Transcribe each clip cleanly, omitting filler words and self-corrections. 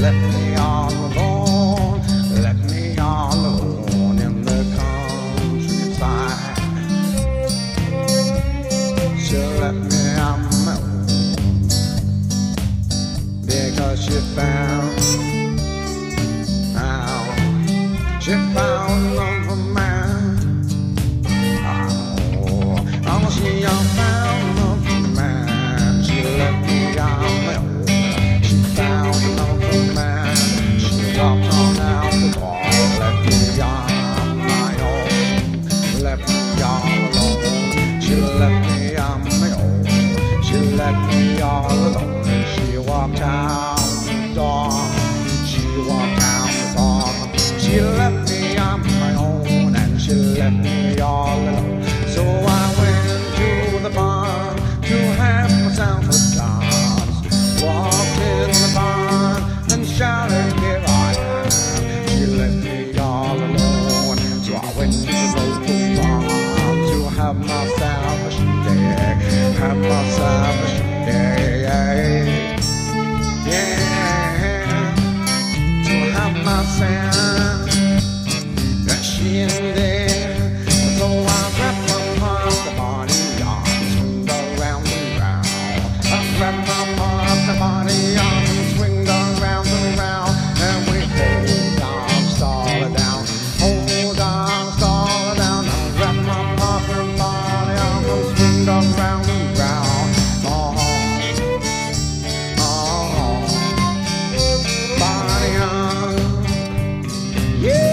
left me all alone, left me all alone in the countryside. She left me on my own because she found another man. Oh, she found another man. She left me on my own. She found another man. She walked on out the door, left me on my own, left me all alone. She left me on my own. She left me all alone. She walked out the door. She walked out the door. She left me on my own and she left me all alone. So I went to the bar to have myself a dance. Walked in the bar and shouted, here I am. She left me all alone. So I went to the local bar to have myself a shindig, have myself a shindig. Yeah, to have myself in there. So I wrap my body on, swing around and round. I wrap my body on, swing around and round. And we hold on, stall it down, hold on, stall it down. I wrap my body on, swing around and round. Body on, yeah.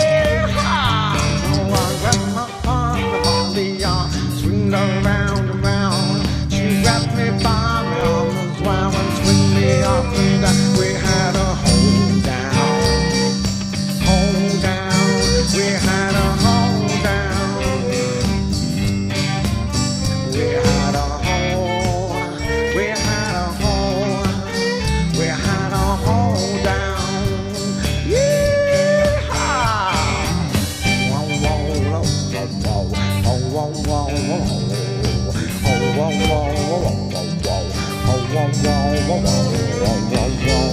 Around and round, she wrapped me by me arms wound and swing me up and down. We had a hold down, hold down. We had a hold down. We had a hold, we had a hold, we had a hold down. Yeah. Whoa, whoa, whoa, whoa, whoa, whoa, whoa, whoa. Whoa, whoa, whoa, whoa, whoa, whoa, whoa, whoa, whoa, whoa, whoa.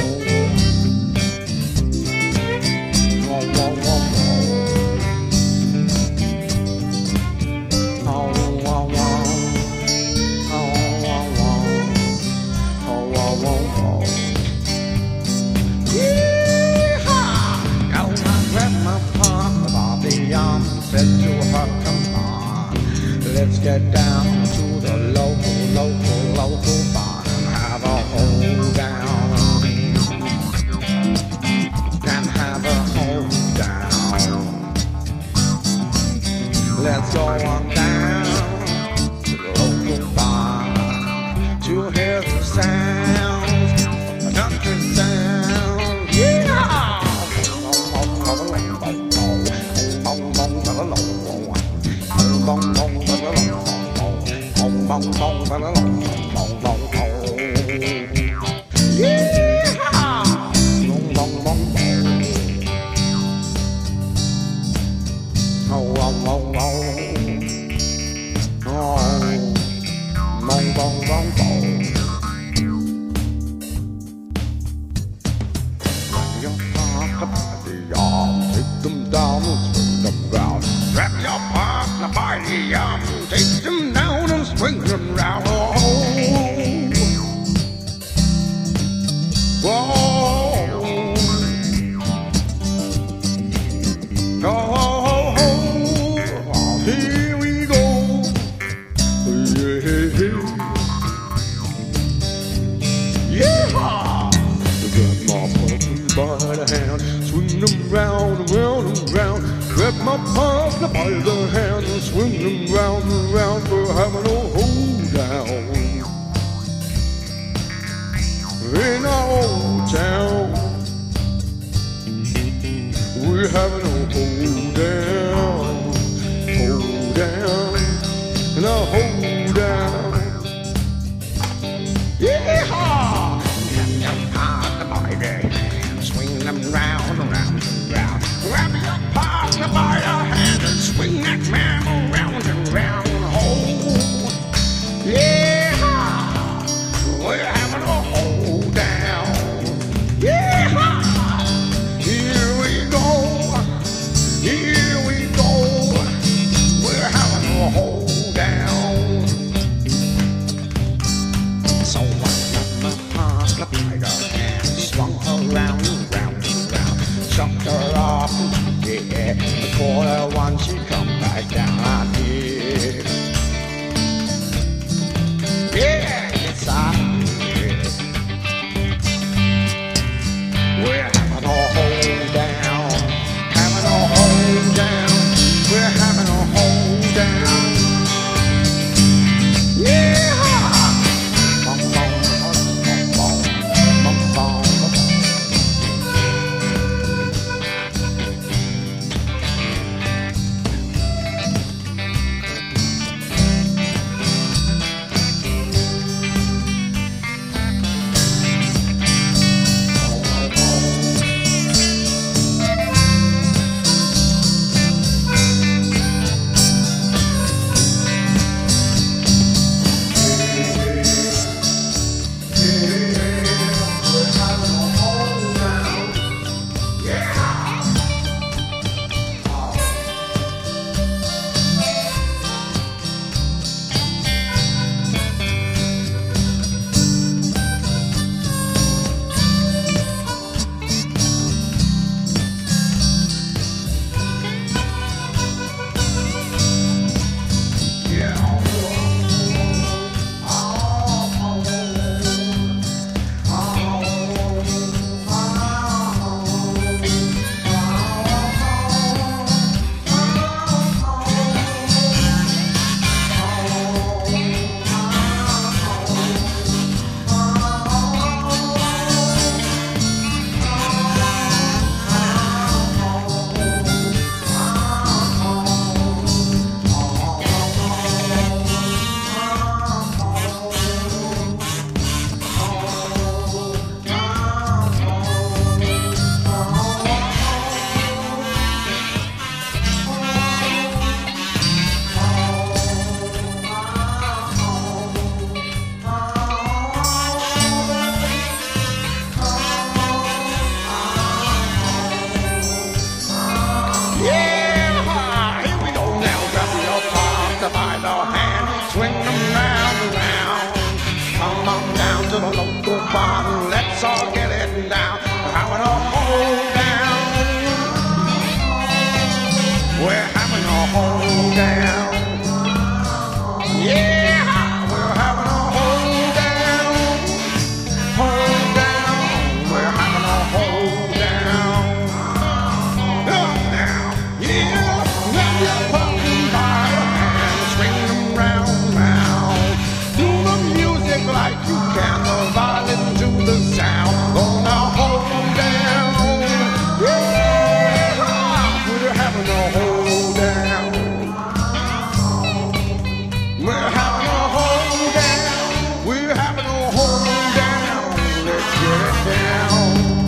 Said to her, come on, let's get down to the local bar and have a hold down, and have a hold down. Let's go on down to the local bar to hear the sounds, the country sound, yeah. Take them down and swing them round. Grab your partner by the arm, take them down and swing them round. Whoa, oh, here we go. Yeah, grab my partner by the hand, swing them round and round and round. Grab my partner by the hand and swing them round and round. We're having a hold down in our old town. We're having a hold down, and a hold down. Yeehaw! Grab your partner by the hand, swing them round and round and round. Grab your partner by the hand and swing that man around and round. Oh, yeah, we're having a hold down. Yeah. for her once she come back down on here. Yeah, yes I did. We're having a hold down, having a hold down. We're having a hold down. Yeah. Bum, bum, bum, bum, bum, bum, bum. Let's all get it down. Having a hold down. We're having a hold down. Yeah, we're having a hold down. Hold down. We're having a hold down. Up now. Yeah, let your pumpkin by the hand. Swing them round, round. Do the music like you can. The violin to the sound. Gonna hold down. Yeah, we're having a hold down. We're having a hold down. We're having a hold down. Let's get it down.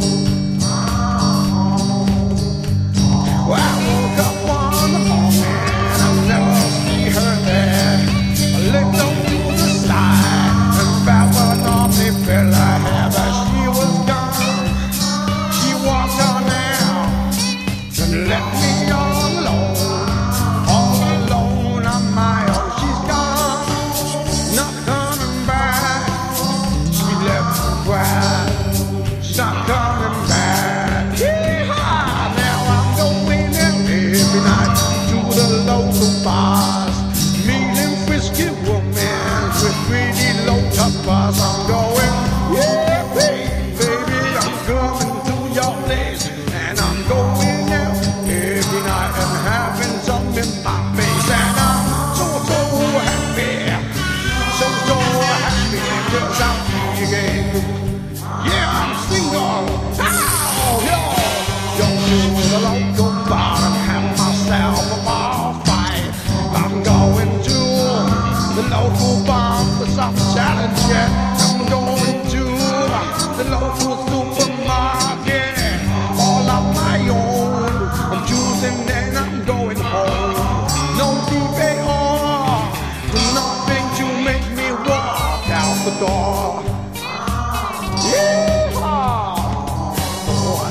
Well, I woke up on the morning and I never see her there. I looked on to the side and felt what I normally felt I had, but she was gone. She walked on out and left me all alone on my own. She's gone, not coming back. She left me quiet, she's not coming back. Yeehaw! Now I'm going every night to the local bars, meeting frisky women with pretty low top bars. I'm going, yeah, baby, I'm coming to your place, and I'm going out every night and having some in my face, and I'm so happy, so happy, 'cause I'm free again. Yeah, I'm single. Oh, yo, go to the local bar and have myself a bar fight. I'm going to the local bar for some challenge. Yeah, I'm going to the local supermarket all on my own. I'm choosing and I'm going home. No debate or nothing to make me walk out the door. Yeehaw! Boy.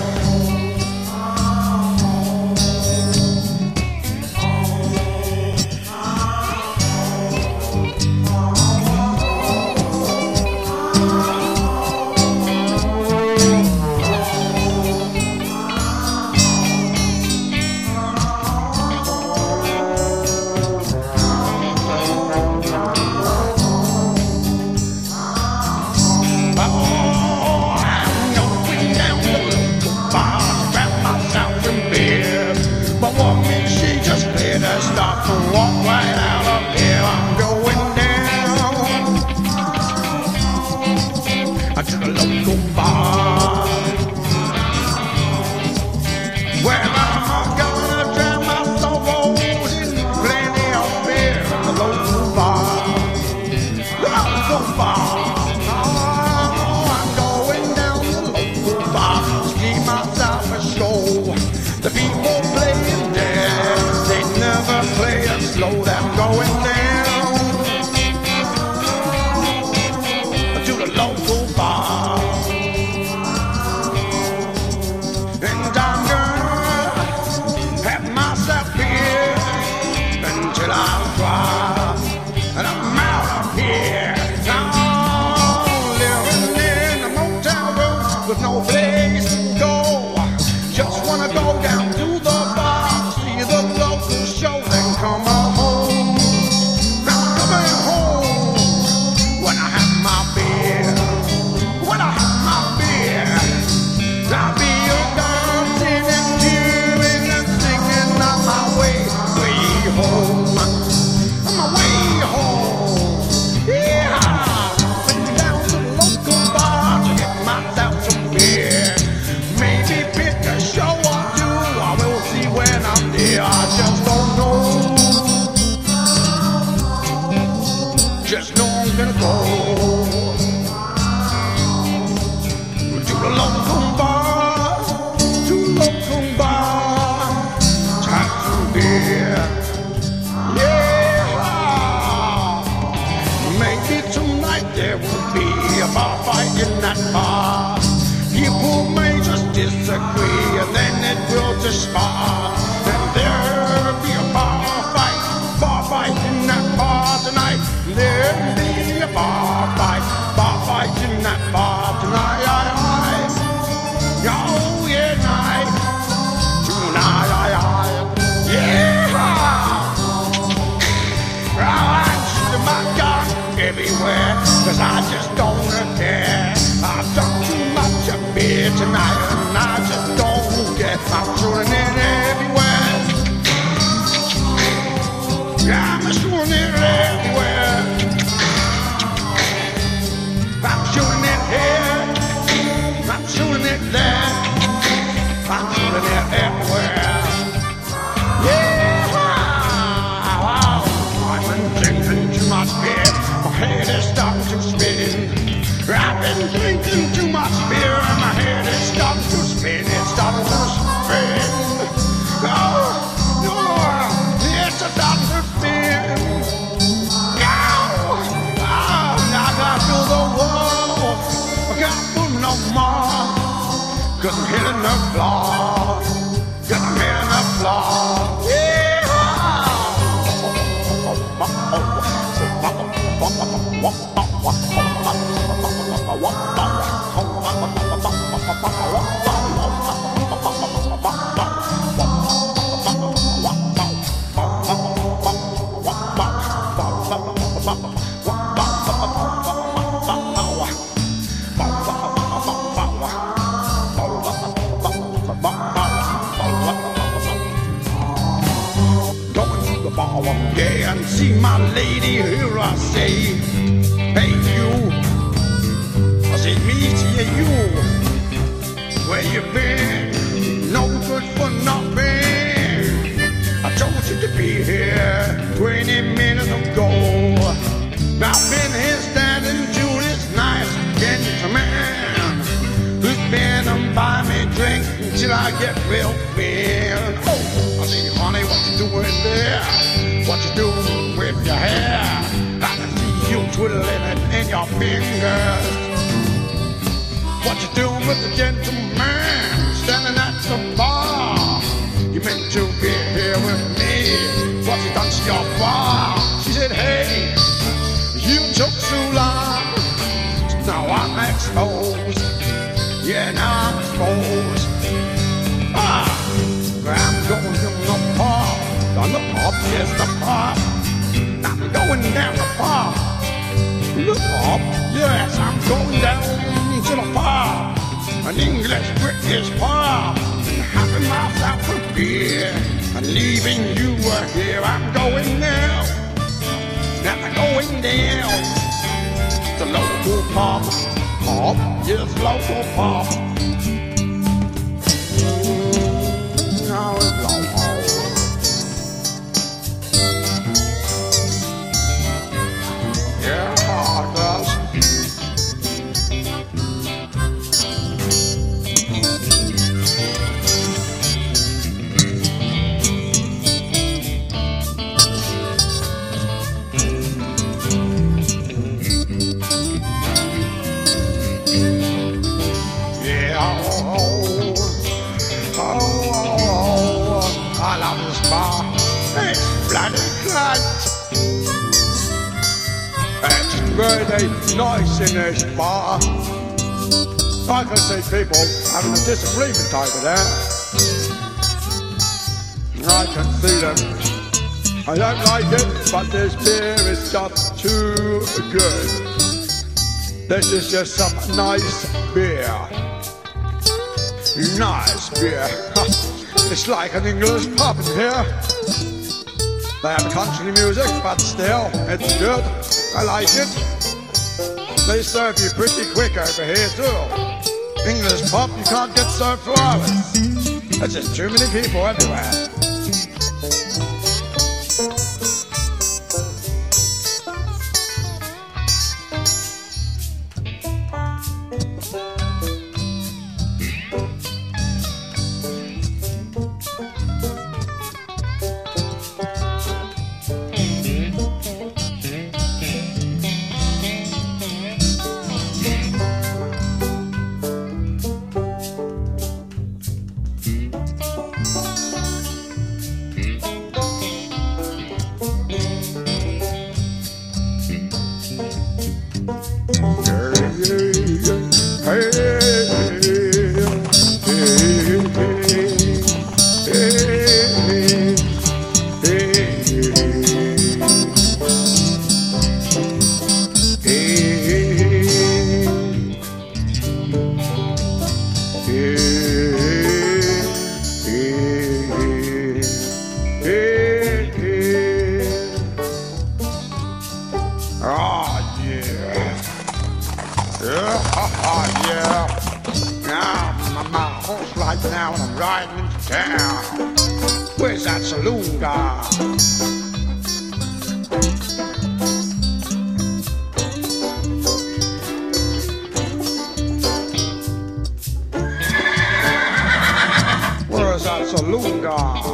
to the local bar. Well, I'm gonna drown my sorrows in plenty of beer at the local bar. The local bar. Oh, I'm going down to the local bar to keep myself a show. The people playing dance, they never play it slow. I'm going down to the local bar, and I'm gonna have myself beer until I'm dry, and I'm out of here. Now living in a motel room with no place to go. Just wanna go down to the bar, see the local show, then come on home. Now I'm coming home when I have my beer. When I have my beer, I'll be dancing and cheering and singing on my way home. On my way home, yeah. Been down to the local bar to get myself some beer. Maybe pick a show or two. I will see when I'm there. I just don't know. Just know I'm gonna go to the local bar, to the local bar, time to beer. Yeah, maybe tonight there will be a bar fight in that bar. People may just disagree, and then it will just spark. And there'll be a bar fight in that bar tonight. There'll be a bar fight in that bar tonight. Oh yeah, night tonight. Yeah, I'm shooting my gun everywhere, 'cause I just don't care. I've done too much of beer tonight, and I just don't care. I'm shooting it everywhere. Yeah, I'm shooting it everywhere. I'm shooting it here. I'm shooting it there. I'm shooting it everywhere. Yeah, I've been drinking too much beer. My head is starting to spin. I've been drinking too much beer and my head is starting to spin. It's starting to spin. Oh, it's starting to spin. I got to the wall. I can't move no more. 'Cause I'm hitting the floor. 'Cause I'm hitting the floor. Yeah, and see my lady, here I say, hey you, I say me to you, where you been? No good for nothing. I told you to be here 20 minutes ago. I've been here standing to this nice gentleman who's been and buy me drink until I get real thin. Oh, I say, honey, what you doing there? What you doing with your hair? I can see you twiddling it in your fingers. What you doing with the gentleman standing at the bar? You meant to be here with me. What you done to your bar? She said, hey, you took so long. So now I'm exposed. Yeah, now I'm exposed. I'm going to the pub. On the pub, yes, the pub. I'm going down the pub. The pub? Yes, I'm going down to the pub. An English British pub. And having myself a beer. And leaving you here. I'm going now. Now I'm going down. The local pub. pop, yes, local pop. Now it's local. Yeah, Douglas. I love this bar. It's bloody great. It's really nice in this bar. I can see people having a disagreement over there. I can see them. I don't like it, but this beer is just too good. This is just some nice beer. Nice beer. It's like an English pub in here. They have country music, but still, it's good. I like it. They serve you pretty quick over here too. English pub, you can't get served for hours. There's just too many people everywhere. Now when I'm riding into town. Where's that saloon guy? Where's that saloon guy?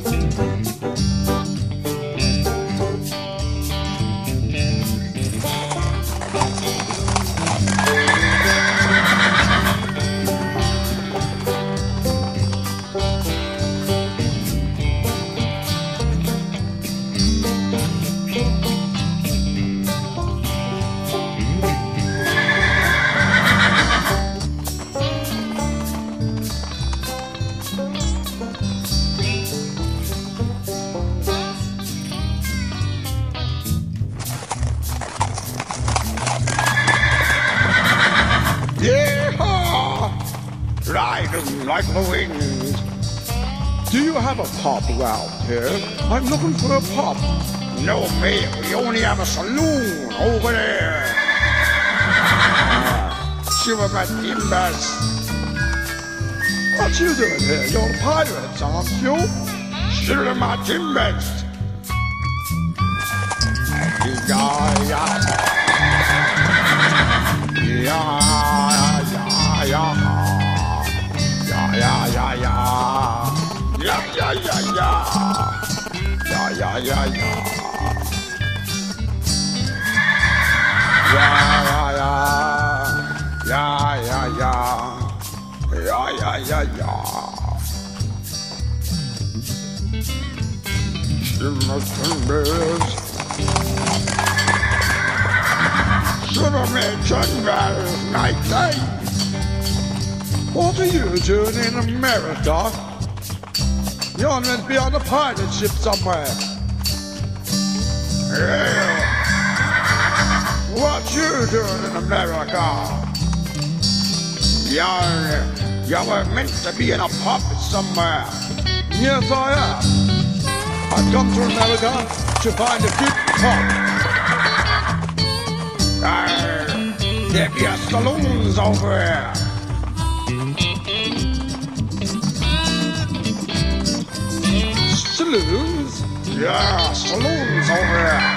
Riding like the wind. Do you have a pub around here? I'm looking for a pub. No, mate, we only have a saloon over there. Shiver my timbers. What you doing here? You're pirates, aren't you? Shiver my timbers. What are you doing in America? You're meant to be on a pirate ship somewhere. Yeah. What you doing in America? You were meant to be in a pub somewhere. Yes, I am. I've come to America to find a good pub. Yep, yeah, saloons over here. Saloons? Yeah, saloons over here.